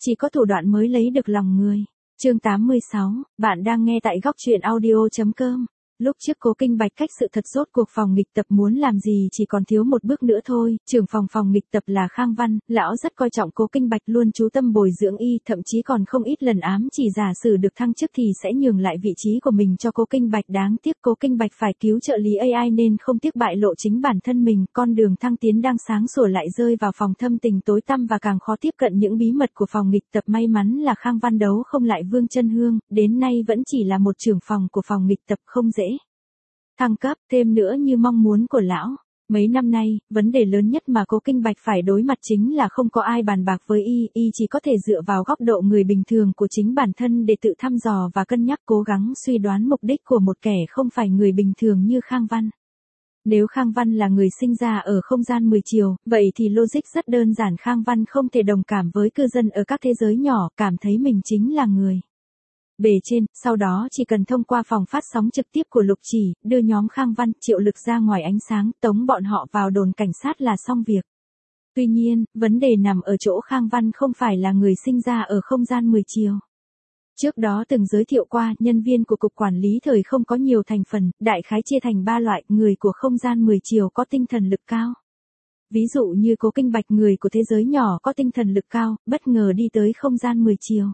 Chỉ có thủ đoạn mới lấy được lòng người. Chương 86, bạn đang nghe tại góc truyện audio.com. Lúc trước Cố Kinh Bạch cách sự thật rốt cuộc phòng nghịch tập muốn làm gì chỉ còn thiếu một bước nữa thôi, trưởng phòng nghịch tập là Khang Văn, lão rất coi trọng Cố Kinh Bạch luôn chú tâm bồi dưỡng y, thậm chí còn không ít lần ám chỉ giả sử được thăng chức thì sẽ nhường lại vị trí của mình cho Cố Kinh Bạch. Đáng tiếc Cố Kinh Bạch phải cứu trợ lý AI nên không tiếc bại lộ chính bản thân mình, con đường thăng tiến đang sáng sủa lại rơi vào phòng thâm tình tối tăm và càng khó tiếp cận những bí mật của phòng nghịch tập. May mắn là Khang Văn đấu không lại Vương Chân Hương, đến nay vẫn chỉ là một trưởng phòng của phòng nghịch tập, không dễ thăng cấp thêm nữa như mong muốn của lão. Mấy năm nay, vấn đề lớn nhất mà Cố Kinh Bạch phải đối mặt chính là không có ai bàn bạc với y chỉ có thể dựa vào góc độ người bình thường của chính bản thân để tự thăm dò và cân nhắc, cố gắng suy đoán mục đích của một kẻ không phải người bình thường như Khang Văn. Nếu Khang Văn là người sinh ra ở không gian 10 chiều, vậy thì logic rất đơn giản, Khang Văn không thể đồng cảm với cư dân ở các thế giới nhỏ, cảm thấy mình chính là người bề trên, sau đó chỉ cần thông qua phòng phát sóng trực tiếp của Lục Chỉ, đưa nhóm Khang Văn, Triệu Lực ra ngoài ánh sáng, tống bọn họ vào đồn cảnh sát là xong việc. Tuy nhiên, vấn đề nằm ở chỗ Khang Văn không phải là người sinh ra ở không gian 10 chiều. Trước đó từng giới thiệu qua, nhân viên của Cục Quản lý Thời Không có nhiều thành phần, đại khái chia thành 3 loại, người của không gian 10 chiều có tinh thần lực cao. Ví dụ như Cố Kinh Bạch, người của thế giới nhỏ có tinh thần lực cao, bất ngờ đi tới không gian 10 chiều.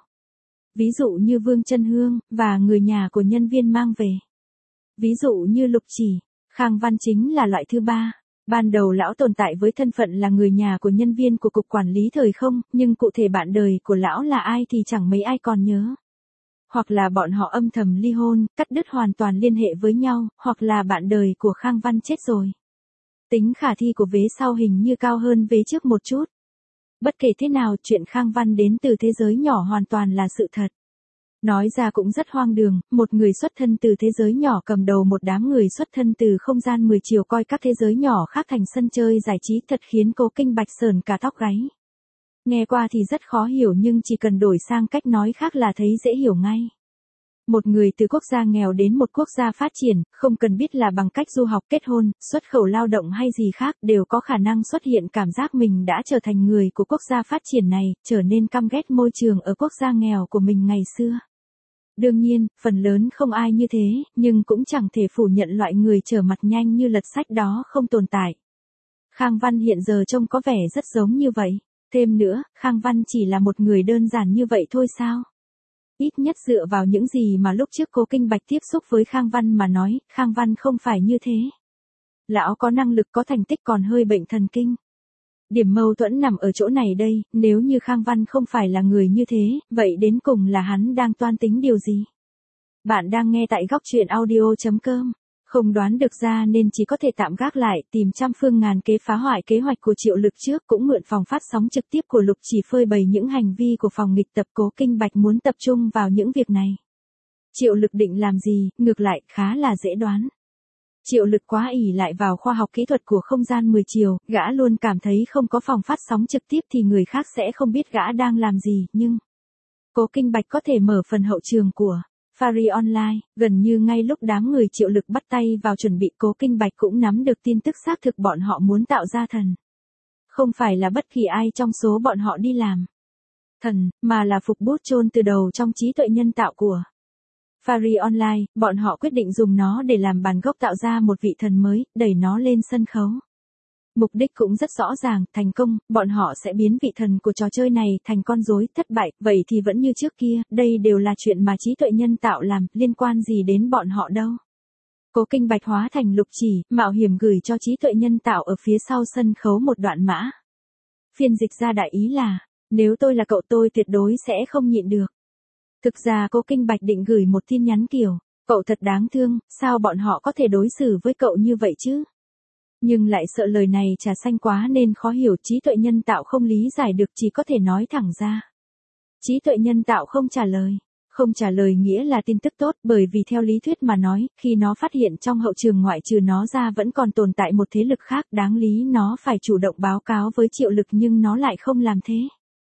Ví dụ như Vương Chân Hương, và người nhà của nhân viên mang về. Ví dụ như Lục Chỉ, Khang Văn chính là loại thứ 3. Ban đầu lão tồn tại với thân phận là người nhà của nhân viên của Cục Quản lý Thời Không, nhưng cụ thể bạn đời của lão là ai thì chẳng mấy ai còn nhớ. Hoặc là bọn họ âm thầm ly hôn, cắt đứt hoàn toàn liên hệ với nhau, hoặc là bạn đời của Khang Văn chết rồi. Tính khả thi của vế sau hình như cao hơn vế trước một chút. Bất kể thế nào, chuyện Khang Văn đến từ thế giới nhỏ hoàn toàn là sự thật. Nói ra cũng rất hoang đường, một người xuất thân từ thế giới nhỏ cầm đầu một đám người xuất thân từ không gian 10 chiều coi các thế giới nhỏ khác thành sân chơi giải trí, thật khiến Cố Kinh Bạch sởn cả tóc gáy. Nghe qua thì rất khó hiểu nhưng chỉ cần đổi sang cách nói khác là thấy dễ hiểu ngay. Một người từ quốc gia nghèo đến một quốc gia phát triển, không cần biết là bằng cách du học, kết hôn, xuất khẩu lao động hay gì khác, đều có khả năng xuất hiện cảm giác mình đã trở thành người của quốc gia phát triển này, trở nên căm ghét môi trường ở quốc gia nghèo của mình ngày xưa. Đương nhiên, phần lớn không ai như thế, nhưng cũng chẳng thể phủ nhận loại người trở mặt nhanh như lật sách đó không tồn tại. Khang Văn hiện giờ trông có vẻ rất giống như vậy. Thêm nữa, Khang Văn chỉ là một người đơn giản như vậy thôi sao? Ít nhất dựa vào những gì mà lúc trước Cố Kinh Bạch tiếp xúc với Khang Văn mà nói, Khang Văn không phải như thế. Lão có năng lực, có thành tích, còn hơi bệnh thần kinh. Điểm mâu thuẫn nằm ở chỗ này đây, nếu như Khang Văn không phải là người như thế, vậy đến cùng là hắn đang toan tính điều gì? Bạn đang nghe tại góc truyện audio.com. Không đoán được ra nên chỉ có thể tạm gác lại, tìm trăm phương ngàn kế phá hoại kế hoạch của Triệu Lực trước, cũng mượn phòng phát sóng trực tiếp của Lục Chỉ phơi bày những hành vi của phòng nghịch tập. Cố Kinh Bạch muốn tập trung vào những việc này. Triệu Lực định làm gì, ngược lại, khá là dễ đoán. Triệu Lực quá ỷ lại vào khoa học kỹ thuật của không gian 10 chiều, gã luôn cảm thấy không có phòng phát sóng trực tiếp thì người khác sẽ không biết gã đang làm gì, nhưng Cố Kinh Bạch có thể mở phần hậu trường của Fari Online, gần như ngay lúc đám người Triệu Lực bắt tay vào chuẩn bị, Cố Kinh Bạch cũng nắm được tin tức xác thực bọn họ muốn tạo ra thần. Không phải là bất kỳ ai trong số bọn họ đi làm thần, mà là phục bút chôn từ đầu trong trí tuệ nhân tạo của Fari Online, bọn họ quyết định dùng nó để làm bản gốc tạo ra một vị thần mới, đẩy nó lên sân khấu. Mục đích cũng rất rõ ràng, thành công, bọn họ sẽ biến vị thần của trò chơi này thành con rối, thất bại, vậy thì vẫn như trước kia, đây đều là chuyện mà trí tuệ nhân tạo làm, liên quan gì đến bọn họ đâu. Cố Kinh Bạch hóa thành Lục Chỉ, mạo hiểm gửi cho trí tuệ nhân tạo ở phía sau sân khấu một đoạn mã. Phiên dịch ra đại ý là, nếu tôi là cậu tôi tuyệt đối sẽ không nhịn được. Thực ra Cố Kinh Bạch định gửi một tin nhắn kiểu, cậu thật đáng thương, sao bọn họ có thể đối xử với cậu như vậy chứ? Nhưng lại sợ lời này trà xanh quá nên khó hiểu, trí tuệ nhân tạo không lý giải được, chỉ có thể nói thẳng ra. Trí tuệ nhân tạo không trả lời. Không trả lời nghĩa là tin tức tốt, bởi vì theo lý thuyết mà nói, khi nó phát hiện trong hậu trường ngoại trừ nó ra vẫn còn tồn tại một thế lực khác, đáng lý nó phải chủ động báo cáo với Triệu Lực nhưng nó lại không làm thế.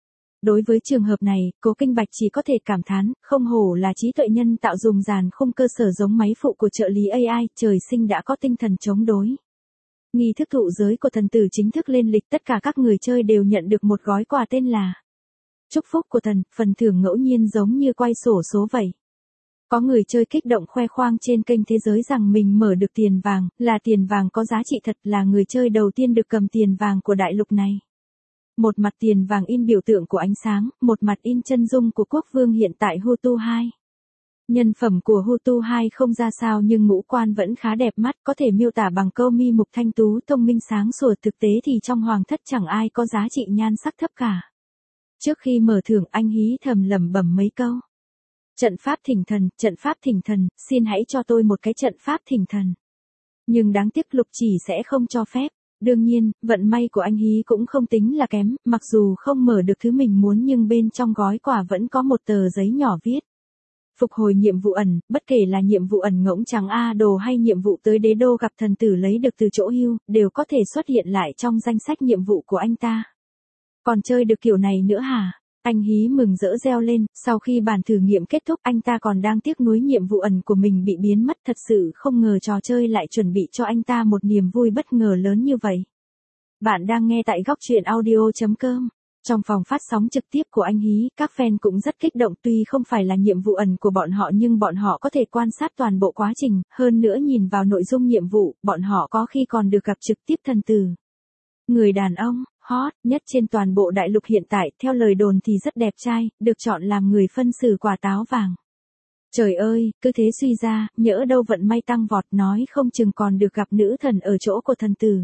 Đối với trường hợp này, Cố Kinh Bạch chỉ có thể cảm thán, không hổ là trí tuệ nhân tạo dùng dàn khung cơ sở giống máy phụ của trợ lý AI, trời sinh đã có tinh thần chống đối. Nghi thức thụ giới của thần tử chính thức lên lịch, tất cả các người chơi đều nhận được một gói quà tên là Chúc phúc của thần, phần thưởng ngẫu nhiên giống như quay sổ số vậy. Có người chơi kích động khoe khoang trên kênh Thế Giới rằng mình mở được tiền vàng, là tiền vàng có giá trị thật, là người chơi đầu tiên được cầm tiền vàng của đại lục này. Một mặt tiền vàng in biểu tượng của ánh sáng, một mặt in chân dung của quốc vương hiện tại Hutu 2. Nhân phẩm của Hutu 2 không ra sao nhưng ngũ quan vẫn khá đẹp mắt, có thể miêu tả bằng câu mi mục thanh tú thông minh sáng sủa. Thực tế thì trong hoàng thất chẳng ai có giá trị nhan sắc thấp cả. Trước khi mở thưởng anh hí thầm lẩm bẩm mấy câu. Trận pháp thỉnh thần, xin hãy cho tôi một cái trận pháp thỉnh thần. Nhưng đáng tiếc lục chỉ sẽ không cho phép. Đương nhiên, vận may của anh hí cũng không tính là kém, mặc dù không mở được thứ mình muốn nhưng bên trong gói quà vẫn có một tờ giấy nhỏ viết. Phục hồi nhiệm vụ ẩn, bất kể là nhiệm vụ ẩn ngỗng trắng A đồ hay nhiệm vụ tới đế đô gặp thần tử lấy được từ chỗ hưu, đều có thể xuất hiện lại trong danh sách nhiệm vụ của anh ta. Còn chơi được kiểu này nữa hả? Anh hí mừng rỡ reo lên, sau khi bản thử nghiệm kết thúc anh ta còn đang tiếc nuối nhiệm vụ ẩn của mình bị biến mất, thật sự không ngờ trò chơi lại chuẩn bị cho anh ta một niềm vui bất ngờ lớn như vậy. Bạn đang nghe tại góc truyện audio.com. Trong phòng phát sóng trực tiếp của anh hí, các fan cũng rất kích động, tuy không phải là nhiệm vụ ẩn của bọn họ nhưng bọn họ có thể quan sát toàn bộ quá trình, hơn nữa nhìn vào nội dung nhiệm vụ, bọn họ có khi còn được gặp trực tiếp thần tử. Người đàn ông hot nhất trên toàn bộ đại lục hiện tại, theo lời đồn thì rất đẹp trai, được chọn làm người phân xử quả táo vàng. Trời ơi, cứ thế suy ra, nhỡ đâu vận may tăng vọt, nói không chừng còn được gặp nữ thần ở chỗ của thần tử.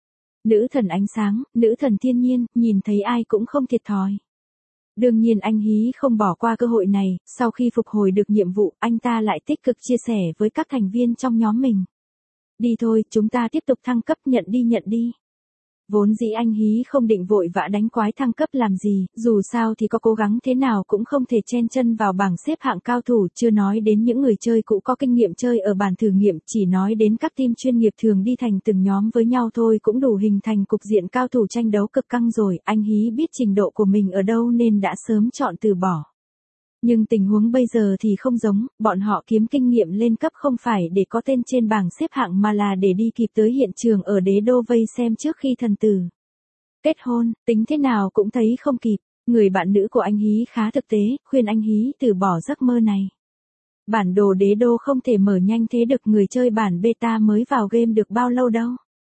Nữ thần ánh sáng, nữ thần thiên nhiên, nhìn thấy ai cũng không thiệt thòi. Đương nhiên anh hí không bỏ qua cơ hội này, sau khi phục hồi được nhiệm vụ, anh ta lại tích cực chia sẻ với các thành viên trong nhóm mình. Đi thôi, chúng ta tiếp tục thăng cấp, nhận đi. Vốn dĩ anh hí không định vội vã đánh quái thăng cấp làm gì, dù sao thì có cố gắng thế nào cũng không thể chen chân vào bảng xếp hạng cao thủ, chưa nói đến những người chơi cũ có kinh nghiệm chơi ở bản thử nghiệm, chỉ nói đến các team chuyên nghiệp thường đi thành từng nhóm với nhau thôi cũng đủ hình thành cục diện cao thủ tranh đấu cực căng rồi. Anh hí biết trình độ của mình ở đâu nên đã sớm chọn từ bỏ. Nhưng tình huống bây giờ thì không giống, bọn họ kiếm kinh nghiệm lên cấp không phải để có tên trên bảng xếp hạng mà là để đi kịp tới hiện trường ở đế đô vây xem trước khi thần tử kết hôn, tính thế nào cũng thấy không kịp. Người bạn nữ của anh hí khá thực tế, khuyên anh hí từ bỏ giấc mơ này. Bản đồ đế đô không thể mở nhanh thế được, người chơi bản beta mới vào game được bao lâu đâu.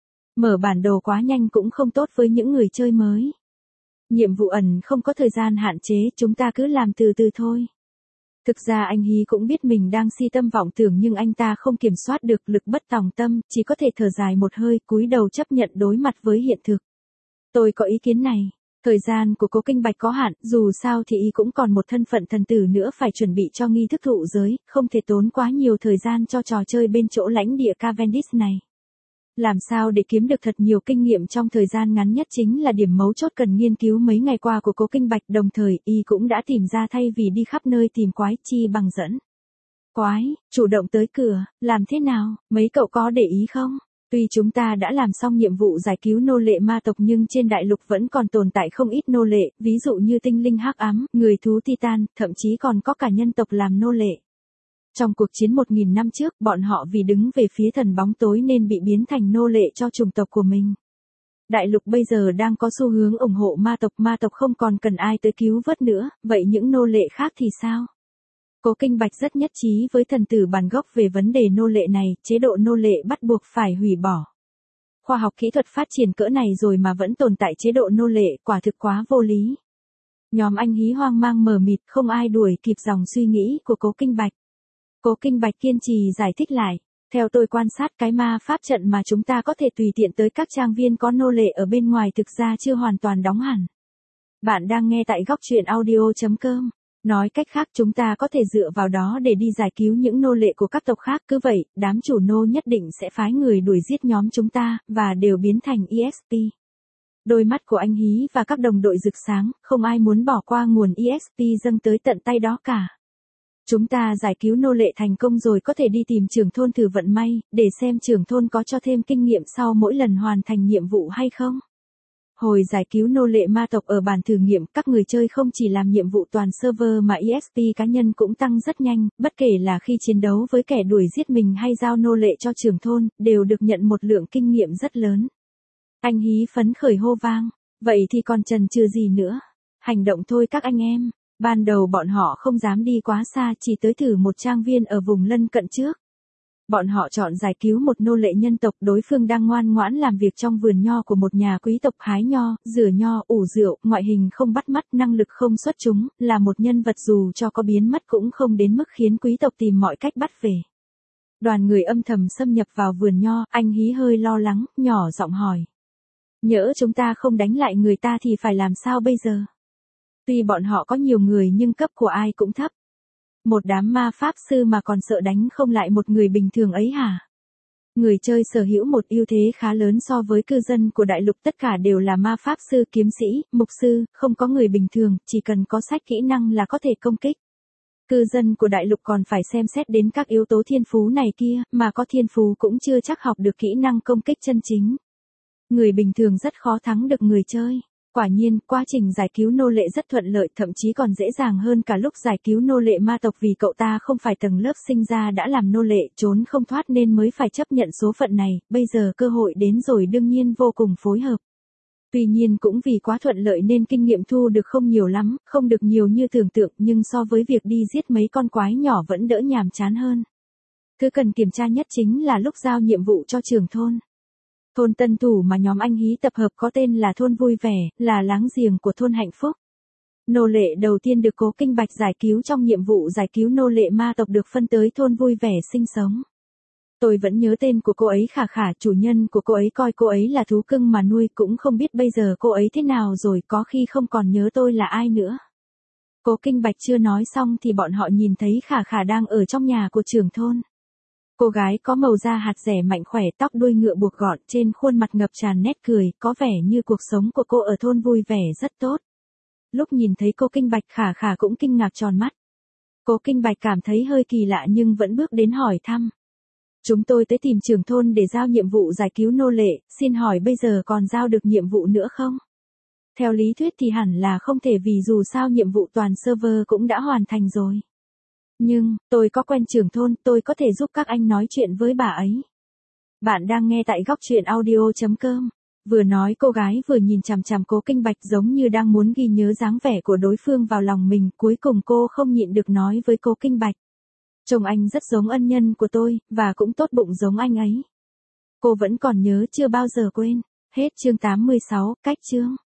Mở bản đồ quá nhanh cũng không tốt với những người chơi mới. Nhiệm vụ ẩn không có thời gian hạn chế, chúng ta cứ làm từ từ thôi. Thực ra anh hí cũng biết mình đang si tâm vọng tưởng nhưng anh ta không kiểm soát được lực bất tòng tâm, chỉ có thể thở dài một hơi, cúi đầu chấp nhận đối mặt với hiện thực. Tôi có ý kiến này. Thời gian của Cố Kinh Bạch có hạn, dù sao thì y cũng còn một thân phận thần tử nữa phải chuẩn bị cho nghi thức thụ giới, không thể tốn quá nhiều thời gian cho trò chơi bên chỗ lãnh địa Cavendish này. Làm sao để kiếm được thật nhiều kinh nghiệm trong thời gian ngắn nhất chính là điểm mấu chốt cần nghiên cứu mấy ngày qua của Cố Kinh Bạch, đồng thời y cũng đã tìm ra thay vì đi khắp nơi tìm quái chi bằng dẫn. Quái, chủ động tới cửa, làm thế nào, mấy cậu có để ý không? Tuy chúng ta đã làm xong nhiệm vụ giải cứu nô lệ ma tộc nhưng trên đại lục vẫn còn tồn tại không ít nô lệ, ví dụ như tinh linh hắc ám, người thú Titan, thậm chí còn có cả nhân tộc làm nô lệ. Trong cuộc chiến 1000 năm trước, bọn họ vì đứng về phía thần bóng tối nên bị biến thành nô lệ cho chủng tộc của mình. Đại lục bây giờ đang có xu hướng ủng hộ ma tộc không còn cần ai tới cứu vớt nữa, vậy những nô lệ khác thì sao? Cố Kinh Bạch rất nhất trí với thần tử bản gốc về vấn đề nô lệ này, chế độ nô lệ bắt buộc phải hủy bỏ. Khoa học kỹ thuật phát triển cỡ này rồi mà vẫn tồn tại chế độ nô lệ, quả thực quá vô lý. Nhóm anh hí hoang mang mờ mịt, không ai đuổi kịp dòng suy nghĩ của Cố Kinh Bạch. Cố Kinh Bạch kiên trì giải thích lại. Theo tôi quan sát, cái ma pháp trận mà chúng ta có thể tùy tiện tới các trang viên có nô lệ ở bên ngoài thực ra chưa hoàn toàn đóng hẳn. Bạn đang nghe tại góc truyện audio.com. Nói cách khác, chúng ta có thể dựa vào đó để đi giải cứu những nô lệ của các tộc khác, cứ vậy, đám chủ nô nhất định sẽ phái người đuổi giết nhóm chúng ta, và đều biến thành EXP. Đôi mắt của anh hí và các đồng đội rực sáng, không ai muốn bỏ qua nguồn EXP dâng tới tận tay đó cả. Chúng ta giải cứu nô lệ thành công rồi có thể đi tìm trưởng thôn thử vận may, để xem trưởng thôn có cho thêm kinh nghiệm sau mỗi lần hoàn thành nhiệm vụ hay không. Hồi giải cứu nô lệ ma tộc ở bản thử nghiệm, các người chơi không chỉ làm nhiệm vụ toàn server mà EXP cá nhân cũng tăng rất nhanh, bất kể là khi chiến đấu với kẻ đuổi giết mình hay giao nô lệ cho trưởng thôn, đều được nhận một lượng kinh nghiệm rất lớn. Anh hí phấn khởi hô vang, vậy thì còn chần chừ gì nữa? Hành động thôi các anh em. Ban đầu bọn họ không dám đi quá xa, chỉ tới thử một trang viên ở vùng lân cận trước. Bọn họ chọn giải cứu một nô lệ nhân tộc, đối phương đang ngoan ngoãn làm việc trong vườn nho của một nhà quý tộc, hái nho, rửa nho, ủ rượu, ngoại hình không bắt mắt, năng lực không xuất chúng, là một nhân vật dù cho có biến mất cũng không đến mức khiến quý tộc tìm mọi cách bắt về. Đoàn người âm thầm xâm nhập vào vườn nho, anh Hí hơi lo lắng, nhỏ giọng hỏi. Nhỡ chúng ta không đánh lại người ta thì phải làm sao bây giờ? Tuy bọn họ có nhiều người nhưng cấp của ai cũng thấp. Một đám ma pháp sư mà còn sợ đánh không lại một người bình thường ấy hả? Người chơi sở hữu một ưu thế khá lớn so với cư dân của đại lục, tất cả đều là ma pháp sư, kiếm sĩ, mục sư, không có người bình thường, chỉ cần có sách kỹ năng là có thể công kích. Cư dân của đại lục còn phải xem xét đến các yếu tố thiên phú này kia, mà có thiên phú cũng chưa chắc học được kỹ năng công kích chân chính. Người bình thường rất khó thắng được người chơi. Quả nhiên, quá trình giải cứu nô lệ rất thuận lợi, thậm chí còn dễ dàng hơn cả lúc giải cứu nô lệ ma tộc, vì cậu ta không phải tầng lớp sinh ra đã làm nô lệ, trốn không thoát nên mới phải chấp nhận số phận này, bây giờ cơ hội đến rồi đương nhiên vô cùng phối hợp. Tuy nhiên cũng vì quá thuận lợi nên kinh nghiệm thu được không nhiều lắm, không được nhiều như tưởng tượng, nhưng so với việc đi giết mấy con quái nhỏ vẫn đỡ nhàm chán hơn. Thứ cần kiểm tra nhất chính là lúc giao nhiệm vụ cho trưởng thôn. Thôn tân thủ mà nhóm anh Hí tập hợp có tên là thôn vui vẻ, là láng giềng của thôn hạnh phúc. Nô lệ đầu tiên được Cố Kinh Bạch giải cứu trong nhiệm vụ giải cứu nô lệ ma tộc được phân tới thôn vui vẻ sinh sống. Tôi vẫn nhớ tên của cô ấy, Khả Khả, chủ nhân của cô ấy coi cô ấy là thú cưng mà nuôi, cũng không biết bây giờ cô ấy thế nào rồi, có khi không còn nhớ tôi là ai nữa. Cố Kinh Bạch chưa nói xong thì bọn họ nhìn thấy Khả Khả đang ở trong nhà của trưởng thôn. Cô gái có màu da hạt dẻ, mạnh khỏe, tóc đuôi ngựa buộc gọn, trên khuôn mặt ngập tràn nét cười, có vẻ như cuộc sống của cô ở thôn vui vẻ rất tốt. Lúc nhìn thấy Cố Kinh Bạch, Khả Khả cũng kinh ngạc tròn mắt. Cố Kinh Bạch cảm thấy hơi kỳ lạ nhưng vẫn bước đến hỏi thăm. Chúng tôi tới tìm trưởng thôn để giao nhiệm vụ giải cứu nô lệ, xin hỏi bây giờ còn giao được nhiệm vụ nữa không? Theo lý thuyết thì hẳn là không thể, vì dù sao nhiệm vụ toàn server cũng đã hoàn thành rồi. Nhưng, tôi có quen trưởng thôn, tôi có thể giúp các anh nói chuyện với bà ấy. Bạn đang nghe tại góc truyện audio.com. Vừa nói cô gái vừa nhìn chằm chằm Cố Kinh Bạch giống như đang muốn ghi nhớ dáng vẻ của đối phương vào lòng mình, cuối cùng cô không nhịn được nói với Cố Kinh Bạch. Trông anh rất giống ân nhân của tôi, và cũng tốt bụng giống anh ấy. Cô vẫn còn nhớ, chưa bao giờ quên. Hết chương 86, cách chương.